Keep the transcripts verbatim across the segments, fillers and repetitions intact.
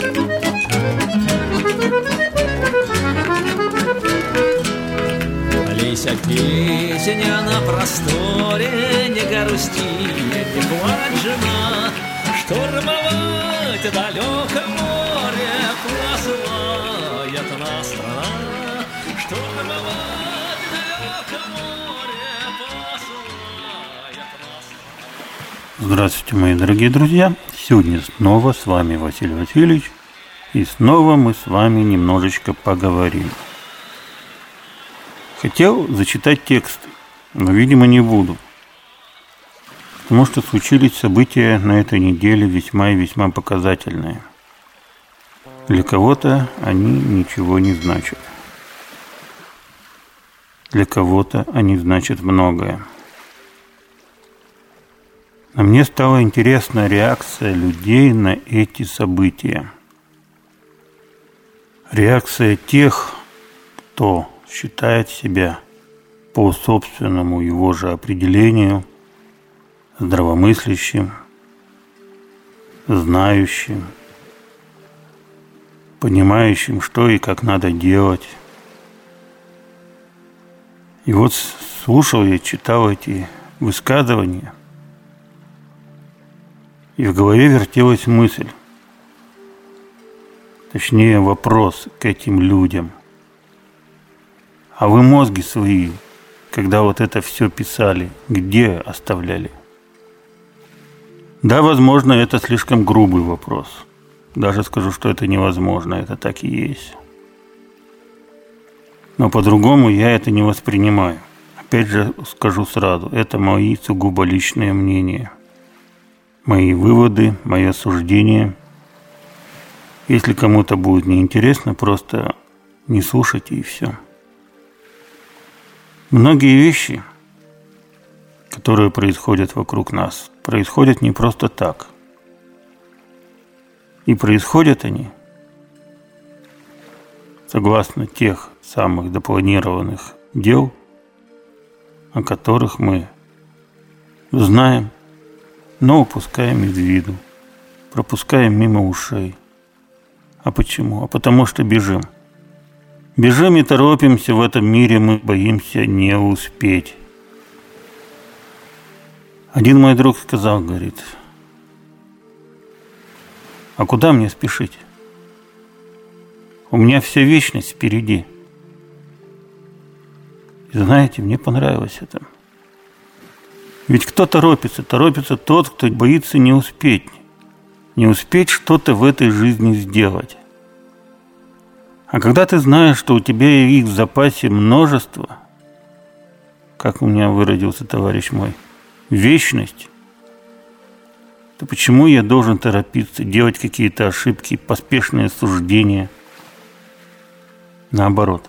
Лися песня на просторе, не грусти, не плачь, жена, штурмовать далеко море посылает нас страна, штурмовать далеко море посылает нас страна. Здравствуйте, мои дорогие друзья! Сегодня снова с вами Василий Васильевич, и снова мы с вами немножечко поговорим. Хотел зачитать тексты, но, видимо, не буду, потому что случились события на этой неделе весьма и весьма показательные. Для кого-то они ничего не значат. Для кого-то они значат многое. А мне стала интересна реакция людей на эти события. Реакция тех, кто считает себя по собственному его же определению здравомыслящим, знающим, понимающим, что и как надо делать. И вот слушал я, читал эти высказывания, и в голове вертелась мысль, точнее вопрос к этим людям. А вы мозги свои, когда вот это все писали, где оставляли? Да, возможно, это слишком грубый вопрос. Даже скажу, что это невозможно, это так и есть. Но по-другому я это не воспринимаю. Опять же скажу сразу, это мои сугубо личные мнения. Мои выводы, мое суждение. Если кому-то будет неинтересно, просто не слушайте и все. Многие вещи, которые происходят вокруг нас, происходят не просто так. И происходят они согласно тех самых запланированных дел, о которых мы знаем, но упускаем из виду, пропускаем мимо ушей. А почему? А потому что бежим. Бежим и торопимся в этом мире, мы боимся не успеть. Один мой друг сказал, говорит, а куда мне спешить? У меня вся вечность впереди. И знаете, мне понравилось это. Ведь кто торопится? Торопится тот, кто боится не успеть. Не успеть что-то в этой жизни сделать. А когда ты знаешь, что у тебя их в запасе множество, как у меня выразился товарищ мой, вечность, то почему я должен торопиться, делать какие-то ошибки, поспешные суждения? Наоборот.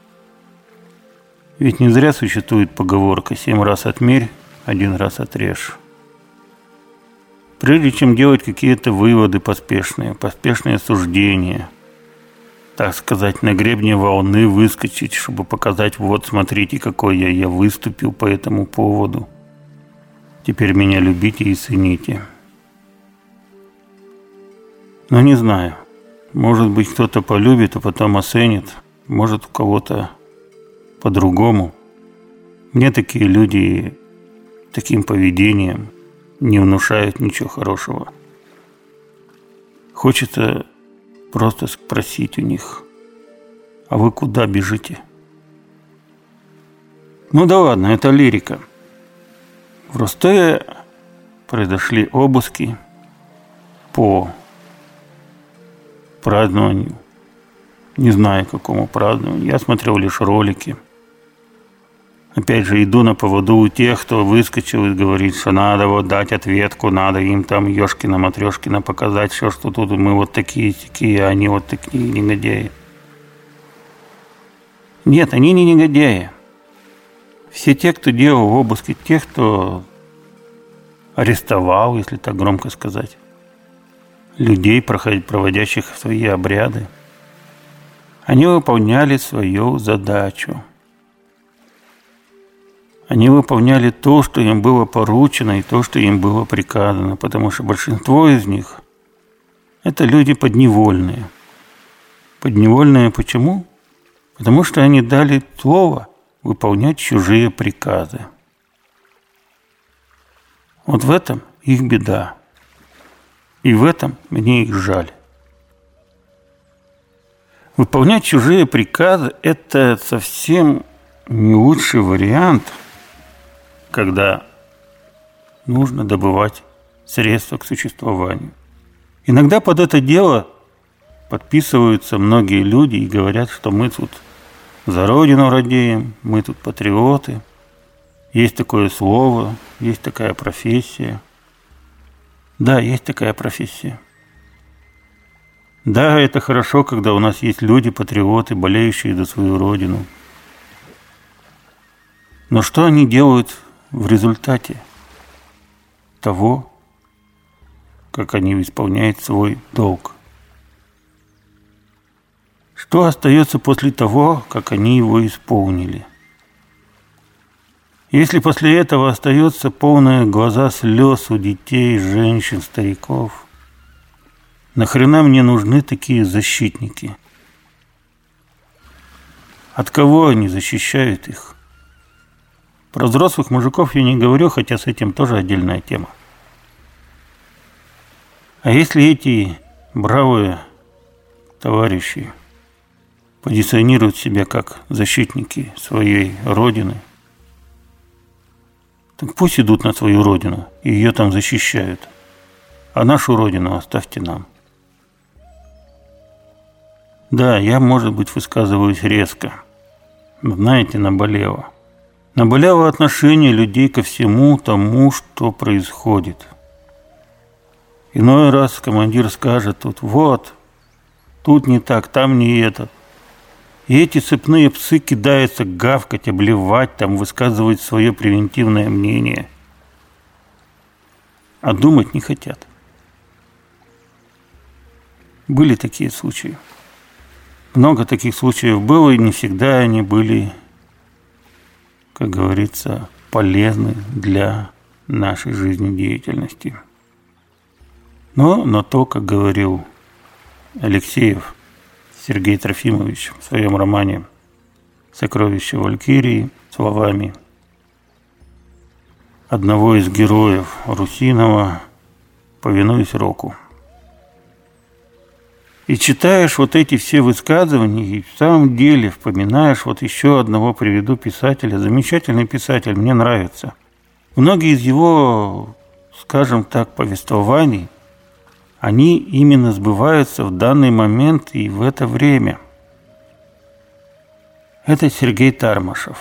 Ведь не зря существует поговорка «семь раз отмерь, один раз отрежь». Прежде чем делать какие-то выводы поспешные, поспешные суждения, так сказать, на гребне волны выскочить, чтобы показать, вот, смотрите, какой я, я выступил по этому поводу. Теперь меня любите и цените. Но не знаю. Может быть, кто-то полюбит, а потом оценит. Может, у кого-то по-другому. Мне такие люди таким поведением не внушают ничего хорошего. Хочется просто спросить у них, а вы куда бежите? Ну да ладно, это лирика. В Ростове произошли обыски по празднованию. Не знаю, какому празднованию. Я смотрел лишь ролики. Опять же, иду на поводу у тех, кто выскочил и говорит, что надо вот дать ответку, надо им там ёшкина, матрёшкина показать, все, что тут мы вот такие, такие, а они вот такие негодяи. Нет, они не негодяи. Все те, кто делал обыски, те, кто арестовал, если так громко сказать, людей, проводящих свои обряды, они выполняли свою задачу. Они выполняли то, что им было поручено, и то, что им было приказано, потому что большинство из них – Это люди подневольные. Подневольные почему? Потому что они дали слово выполнять чужие приказы. Вот в этом их беда. И в этом мне их жаль. Выполнять чужие приказы – это совсем не лучший вариант, когда нужно добывать средства к существованию. Иногда под это дело подписываются многие люди и говорят, что мы тут за Родину радеем, мы тут патриоты. Есть такое слово, есть такая профессия. Да, есть такая профессия. Да, это хорошо, когда у нас есть люди-патриоты, болеющие за свою Родину. Но что они делают в результате того, как они исполняют свой долг? Что остается после того, как они его исполнили? Если после этого остается полные глаза слез у детей, женщин, стариков, нахрена мне нужны такие защитники? От кого они защищают их? Про взрослых мужиков я не говорю, хотя с этим тоже отдельная тема. А если эти бравые товарищи позиционируют себя как защитники своей Родины, так пусть идут на свою Родину и ее там защищают. А нашу Родину оставьте нам. Да, я, может быть, высказываюсь резко. Но, знаете, наболело. Наболело отношение людей ко всему тому, что происходит. Иной раз командир скажет тут: вот, тут не так, там не этот. И эти цепные псы кидаются гавкать, обливать, там, высказывать свое превентивное мнение. А думать не хотят. Были такие случаи. Много таких случаев было, и не всегда они были, как говорится, полезны для нашей жизнедеятельности. Но на то, как говорил Алексеев Сергей Трофимович в своем романе «Сокровища Валькирии» словами одного из героев Русинова: «Повинуюсь року». И читаешь вот эти все высказывания, и в самом деле вспоминаешь, вот еще одного приведу писателя, замечательный писатель, мне нравится. Многие из его, скажем так, повествований, они именно сбываются в данный момент и в это время. Это Сергей Тармашев.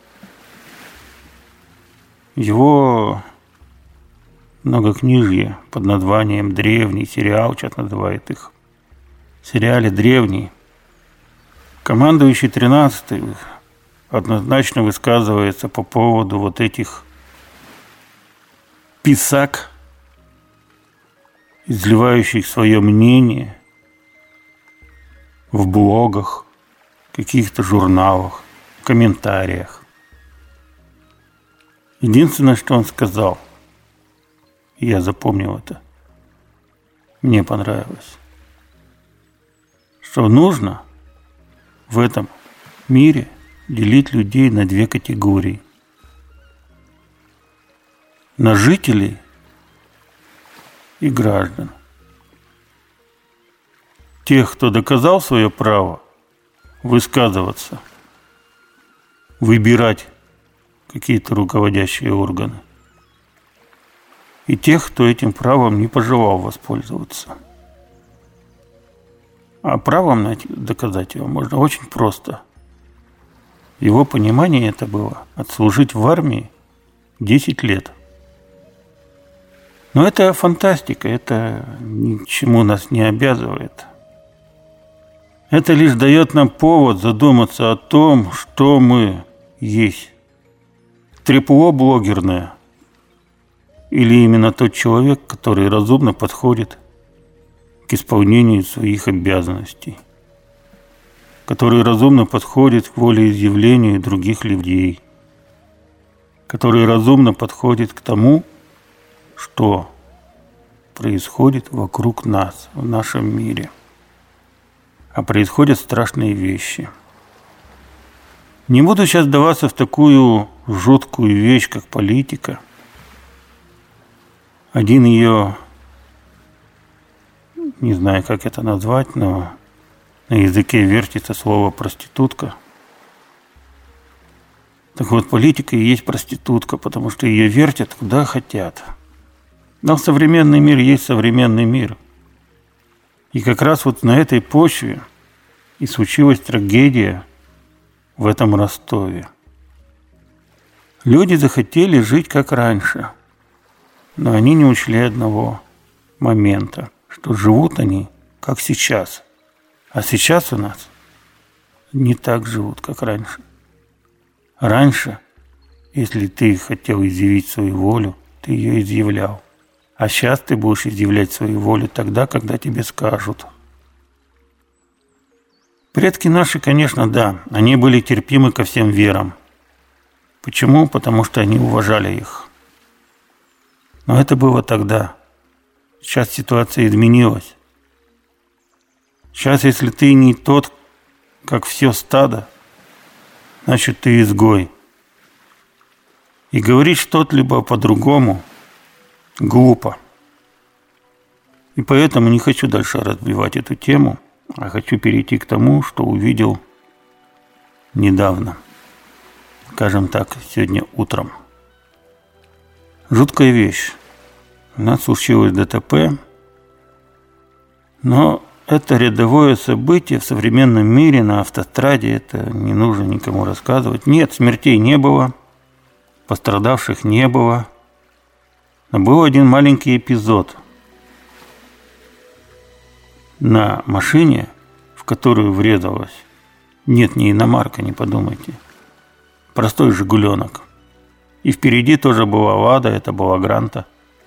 Его многокнижье под названием «Древний сериал», сейчас называют их, в сериале «Древний», командующий тринадцатый однозначно высказывается по поводу вот этих писак, изливающих свое мнение в блогах, каких-то журналах, комментариях. Единственное, что он сказал, и я запомнил это, мне понравилось, что нужно в этом мире делить людей на две категории: на жителей и граждан. Тех, кто доказал свое право высказываться, выбирать какие-то руководящие органы, и тех, кто этим правом не пожелал воспользоваться. А правом найти, доказать его можно очень просто. Его понимание это было отслужить в армии десять лет. Но это фантастика, это ни к чему нас не обязывает. Это лишь дает нам повод задуматься о том, что мы есть. Трепло блогерное или именно тот человек, который разумно подходит к исполнению своих обязанностей, который разумно подходит к волеизъявлению других людей, который разумно подходит к тому, что происходит вокруг нас, в нашем мире. А происходят страшные вещи. Не буду сейчас вдаваться в такую жуткую вещь, как политика. Один ее, не знаю, как это назвать, но на языке вертится слово «проститутка». Так вот, политика и есть проститутка, потому что ее вертят куда хотят. Но современный мир есть современный мир. И как раз вот на этой почве и случилась трагедия в этом Ростове. Люди захотели жить как раньше, но они не учли одного момента, что живут они как сейчас. А сейчас у нас не так живут, как раньше. Раньше, если ты хотел изъявить свою волю, ты ее изъявлял. А сейчас ты будешь изъявлять свою волю тогда, когда тебе скажут. Предки наши, конечно, да, они были терпимы ко всем верам. Почему? Потому что они уважали их. Но это было тогда. Сейчас ситуация изменилась. Сейчас, если ты не тот, как все стадо, значит, ты изгой. И говорить что-либо по-другому глупо. И поэтому не хочу дальше разбивать эту тему, а хочу перейти к тому, что увидел недавно. Скажем так, сегодня утром. Жуткая вещь. У нас случилось ДТП, но это рядовое событие в современном мире на автостраде, это не нужно никому рассказывать. Нет, смертей не было, пострадавших не было, но был один маленький эпизод. На машине, в которую врезалась, нет, не иномарка, не подумайте, простой «Жигуленок». И впереди тоже была «Лада», это была «Гранта».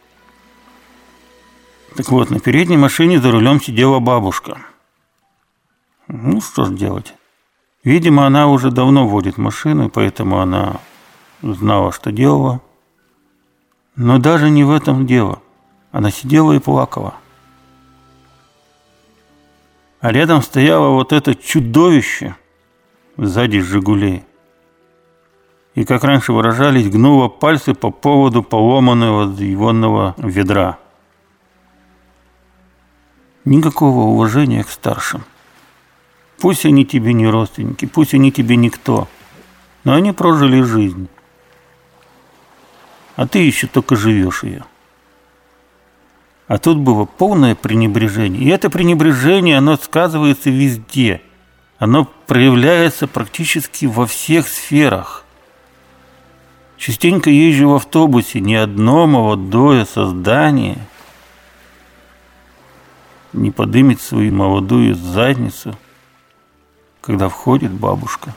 Так вот, на передней машине за рулем сидела бабушка. Ну, что ж делать. Видимо, она уже давно водит машину, поэтому она знала, что делала. Но даже не в этом дело. Она сидела и плакала. А рядом стояло вот это чудовище сзади «Жигулей». И, как раньше выражались, гнуло пальцы по поводу поломанного ионного ведра. Никакого уважения к старшим. Пусть они тебе не родственники, пусть они тебе никто, но они прожили жизнь. А ты еще только живешь ее. А тут было полное пренебрежение. И это пренебрежение, оно сказывается везде. Оно проявляется практически во всех сферах. Частенько езжу в автобусе, ни одно молодое создание не подымет свою молодую задницу, когда входит бабушка,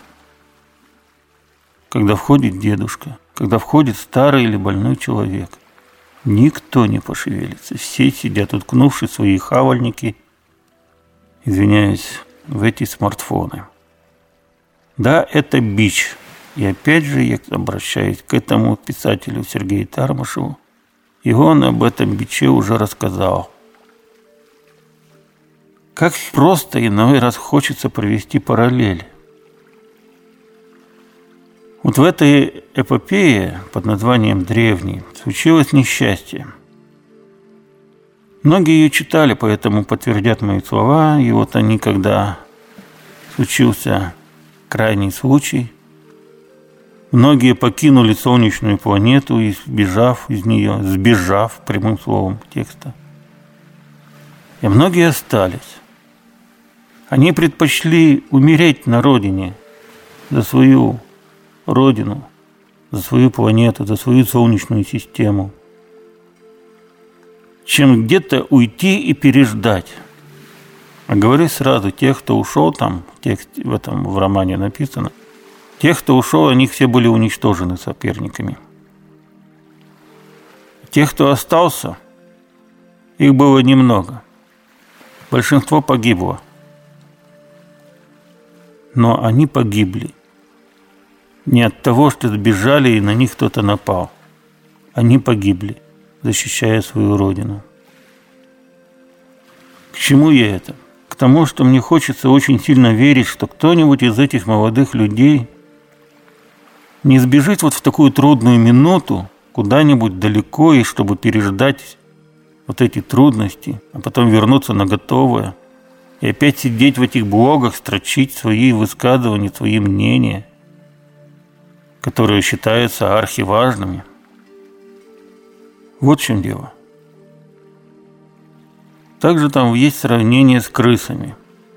когда входит дедушка, когда входит старый или больной человек. Никто не пошевелится. Все сидят, уткнувшись в свои хавальники, извиняюсь, в эти смартфоны. Да, это бич. И опять же я обращаюсь к этому писателю Сергею Тармашеву. И он об этом биче уже рассказал. Как просто иной раз хочется провести параллель. Вот в этой эпопее под названием «Древний» случилось несчастье. Многие ее читали, поэтому подтвердят мои слова. И вот они, когда случился крайний случай, многие покинули солнечную планету, сбежав из нее, сбежав прямым словом текста. И многие остались. Они предпочли умереть на родине за свою родину, за свою планету, за свою солнечную систему, чем где-то уйти и переждать. А говорю сразу, тех, кто ушел, там в тексте, в этом в романе написано, тех, кто ушел, они все были уничтожены соперниками. Тех, кто остался, их было немного. Большинство погибло. Но они погибли. Не от того, что сбежали и на них кто-то напал. Они погибли, защищая свою родину. чему я это? К тому, что мне хочется очень сильно верить, что кто-нибудь из этих молодых людей не сбежит вот в такую трудную минуту куда-нибудь далеко, и чтобы переждать вот эти трудности, а потом вернуться на готовое и опять сидеть в этих блогах, строчить свои высказывания, свои мнения, которые считаются архиважными. Вот в чем дело. Также там есть сравнение с крысами.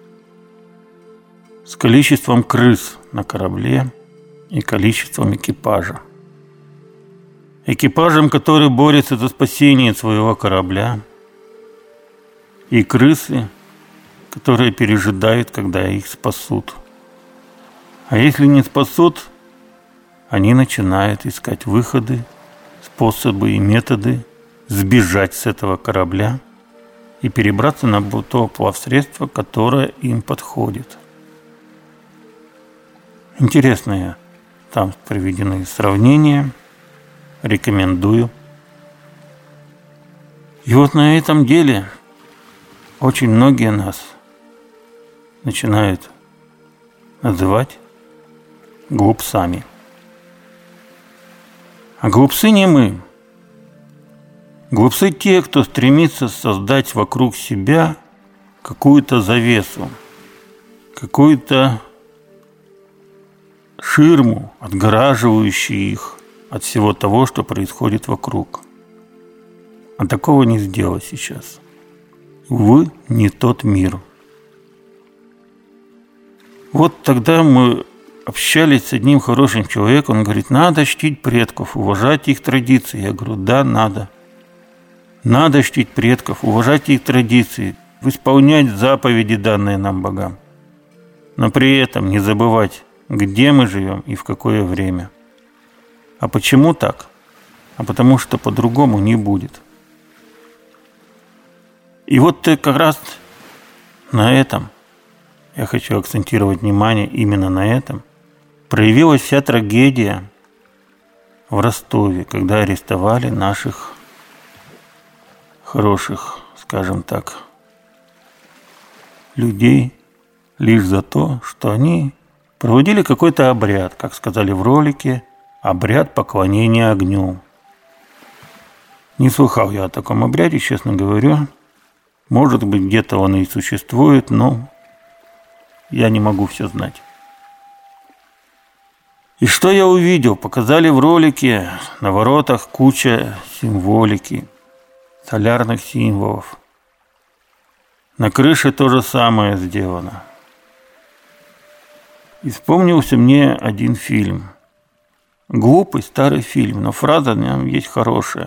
С количеством крыс на корабле и количеством экипажа. Экипажем, который борется за спасение своего корабля, и крысы, которые пережидают, когда их спасут. А если не спасут, они начинают искать выходы, способы и методы сбежать с этого корабля и перебраться на то плавсредство, которое им подходит. Интересные там приведены сравнения. Рекомендую. И вот на этом деле очень многие нас начинают называть глупцами. А глупцы не мы. Глупцы те, кто стремится создать вокруг себя какую-то завесу, какую-то ширму, отгораживающую их от всего того, что происходит вокруг. А такого не сделать сейчас. Увы, не тот мир. Вот тогда мы общались с одним хорошим человеком, он говорит, надо чтить предков, уважать их традиции. Я говорю, да, надо. Надо чтить предков, уважать их традиции, исполнять заповеди, данные нам богам. Но при этом не забывать, где мы живем и в какое время. А почему так? А потому что по-другому не будет. И вот как раз на этом, я хочу акцентировать внимание именно на этом, проявилась вся трагедия в Ростове, когда арестовали наших хороших, скажем так, людей лишь за то, что они проводили какой-то обряд, как сказали в ролике, обряд поклонения огню. Не слыхал я о таком обряде, честно говоря. Может быть, где-то он и существует, но я не могу все знать. И что я увидел? Показали в ролике на воротах куча символики, солярных символов. На крыше то же самое сделано. И вспомнился мне один фильм. Глупый старый фильм, но фраза в нем есть хорошая.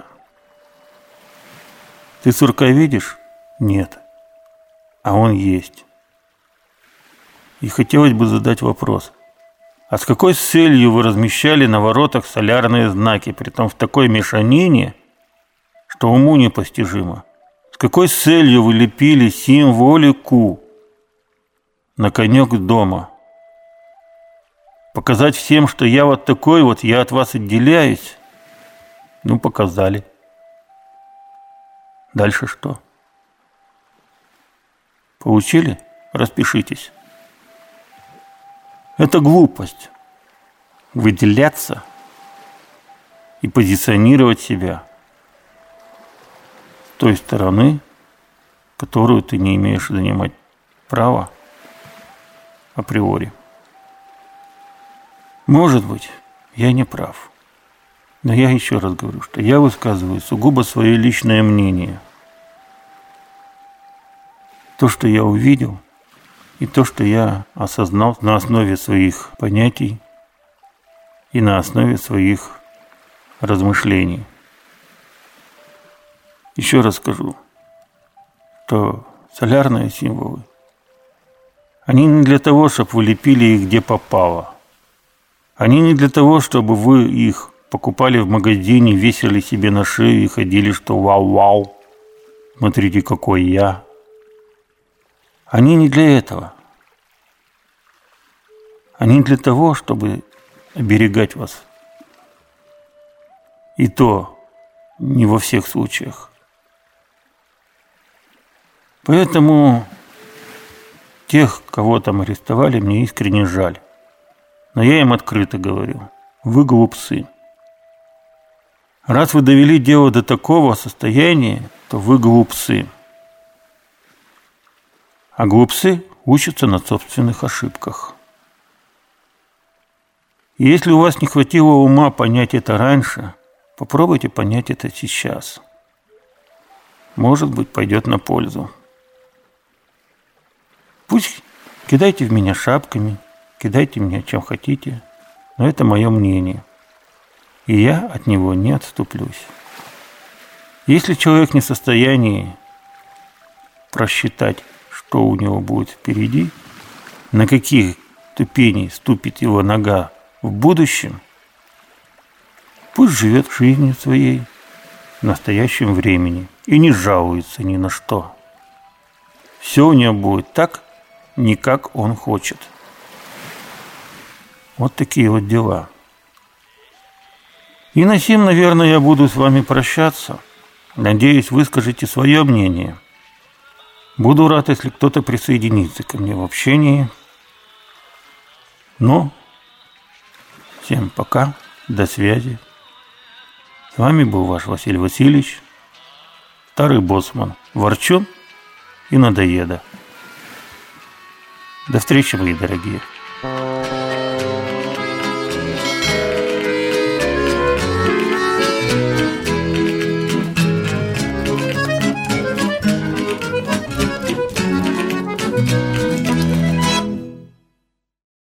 Ты сурка видишь? Нет. А он есть. И хотелось бы задать вопрос. А с какой целью вы размещали на воротах солярные знаки, притом в такой мешанине, что уму непостижимо? С какой целью вы лепили символику на конек дома? Показать всем, что я вот такой вот, я от вас отделяюсь? Ну, показали. Дальше что? Получили? Распишитесь. Это глупость. Выделяться и позиционировать себя с той стороны, которую ты не имеешь занимать права априори. Может быть, я не прав. Но я еще раз говорю, что я высказываю сугубо свое личное мнение. То, что я увидел, и то, что я осознал на основе своих понятий и на основе своих размышлений. Еще раз скажу, что солярные символы, они не для того, чтобы вы лепили их где попало. Они не для того, чтобы вы их покупали в магазине, весили себе на шею и ходили, что вау-вау, смотрите, какой я. Они не для этого. Они для того, чтобы оберегать вас. И то не во всех случаях. Поэтому тех, кого там арестовали, мне искренне жаль. Но я им открыто говорю: вы глупцы. Раз вы довели дело до такого состояния, то вы глупцы. А глупцы учатся на собственных ошибках. И если у вас не хватило ума понять это раньше, попробуйте понять это сейчас. Может быть, пойдет на пользу. Пусть кидайте в меня шапками, кидайте меня чем хотите, но это мое мнение. И я от него не отступлюсь. Если человек не в состоянии просчитать, что у него будет впереди, на каких ступеней ступит его нога в будущем, пусть живет жизнью своей в настоящем времени и не жалуется ни на что. Все у него будет так, не как он хочет. Вот такие вот дела. И на сим, наверное, я буду с вами прощаться. Надеюсь, вы скажете свое мнение. Буду рад, если кто-то присоединится ко мне в общении. Но всем пока, до связи. С вами был ваш Василий Васильевич, старый боссман, ворчун и надоеда. До встречи, мои дорогие.